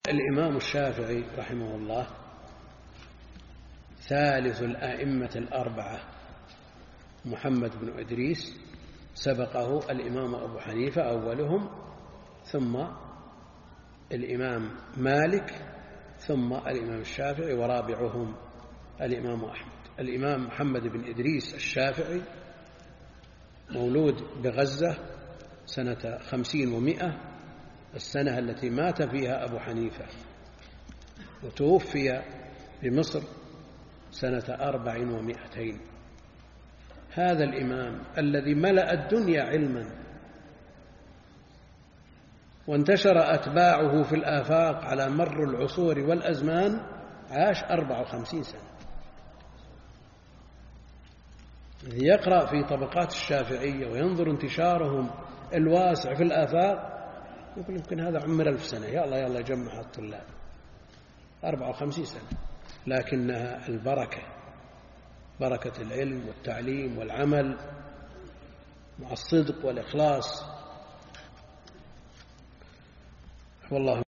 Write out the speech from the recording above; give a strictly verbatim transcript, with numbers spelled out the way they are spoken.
الإمام الشافعي رحمه الله ثالث الأئمة الأربعة، محمد بن إدريس سبقه الإمام أبو حنيفة أولهم، ثم الإمام مالك، ثم الإمام الشافعي، ورابعهم الإمام أحمد. الإمام محمد بن إدريس الشافعي مولود بغزة سنة خمسين ومائة، السنة التي مات فيها أبو حنيفة، وتوفي بمصر سنة أربع ومائتين. هذا الإمام الذي ملأ الدنيا علما وانتشر أتباعه في الآفاق على مر العصور والأزمان عاش أربع وخمسين سنة. إذ يقرأ في طبقات الشافعية وينظر انتشارهم الواسع في الآفاق يقول يمكن هذا عمر ألف سنة، يا الله يا الله جمع الطلاب أربع وخمسين سنة، لكنها البركة، بركة العلم والتعليم والعمل مع الصدق والإخلاص. والله